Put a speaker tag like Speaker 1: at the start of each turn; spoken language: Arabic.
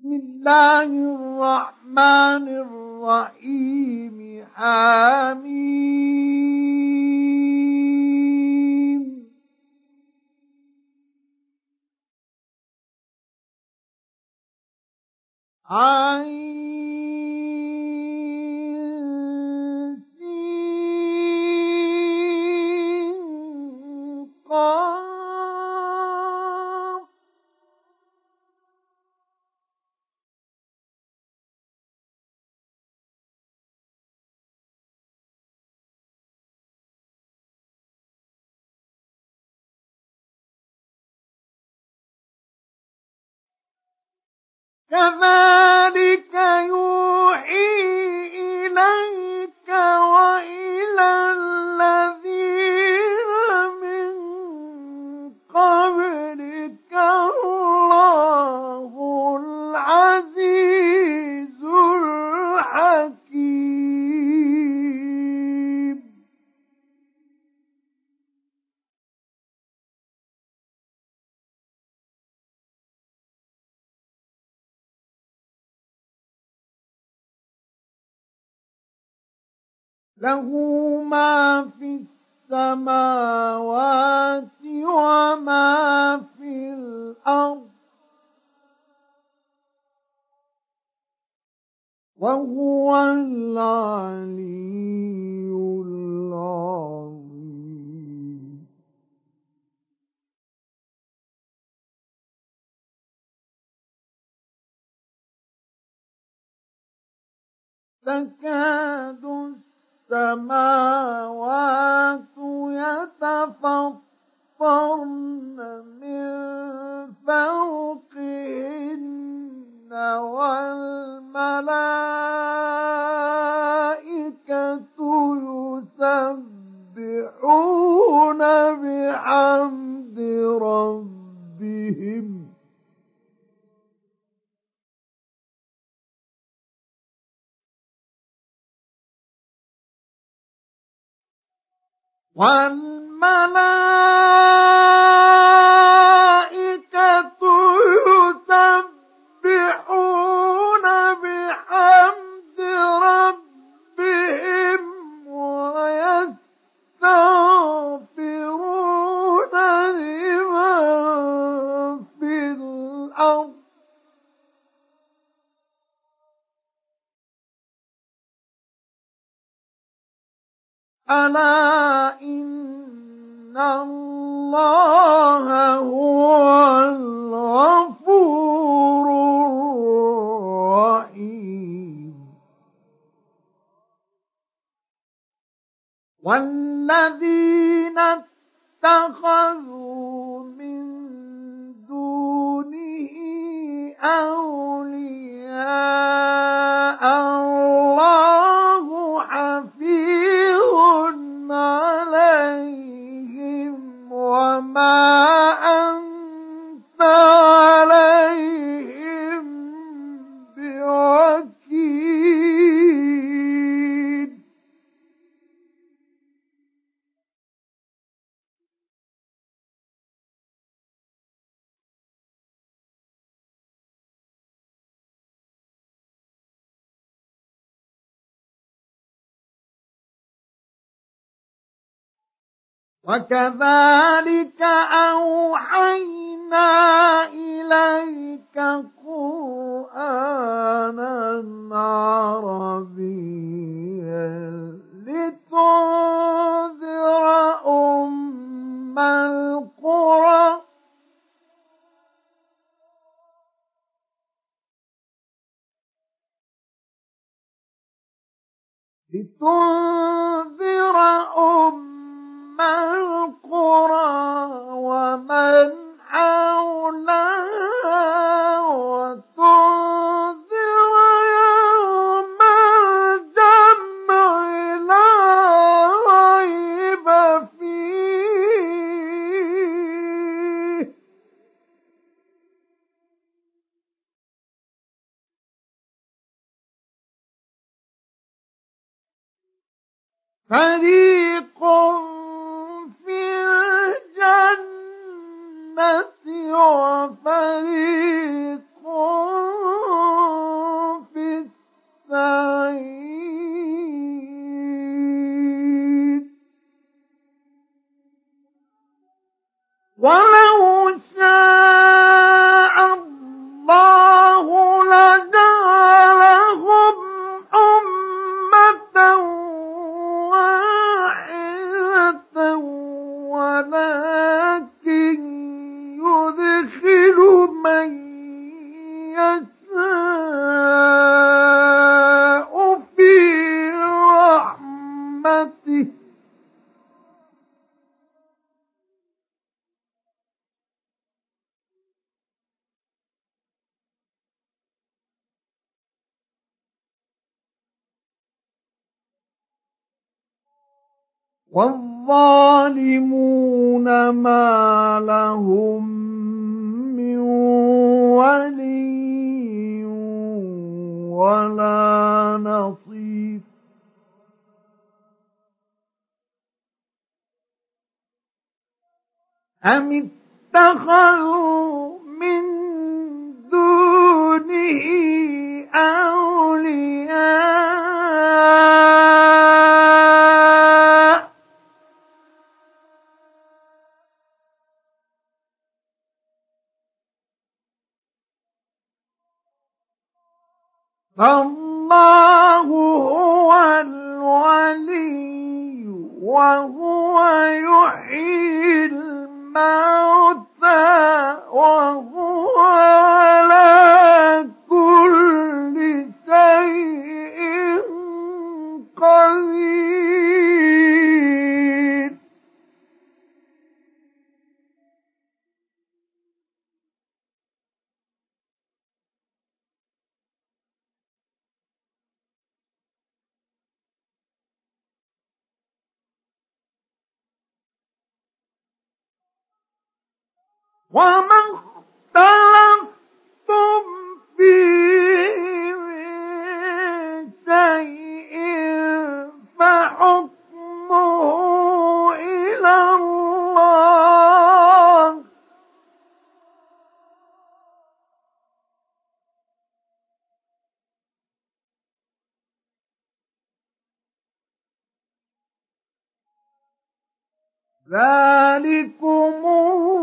Speaker 1: الله الرحمن الرحيم حميم عين سين قاف كذلك يوحي إليك وإلى الذين من قبلك الله العزيز الحكيم له ما في السماوات وما في الأرض وهو العلي العظيم تكاد السماوات يتفطرن من فوقهن والملائكة يسبحون بحمد ربهم والملائكة يسبحون بحمد ربهم ويستغفرون لمن في الأرض ألا إن الله هو الغفور الرحيم والذين اتخذوا من دونه أولياء الله حفيظ عليهم وما أنت عليهم بوكيل وكذلك أوحينا إليك قرآنا عربيا لتنذر أم القرى القرى ومن حولها وتنذر يوم الجمع لا ريب فيه فريق في الجنة وفريق والظالمون ما لهم من ولي ولا نصير أم اتخذوا من دونه أولياء فالله هو الولي وهو يحيي الموتى وهو على كل شيء قدير وما اختلفتم فيه من شيء فحكمه إلى الله ذلكم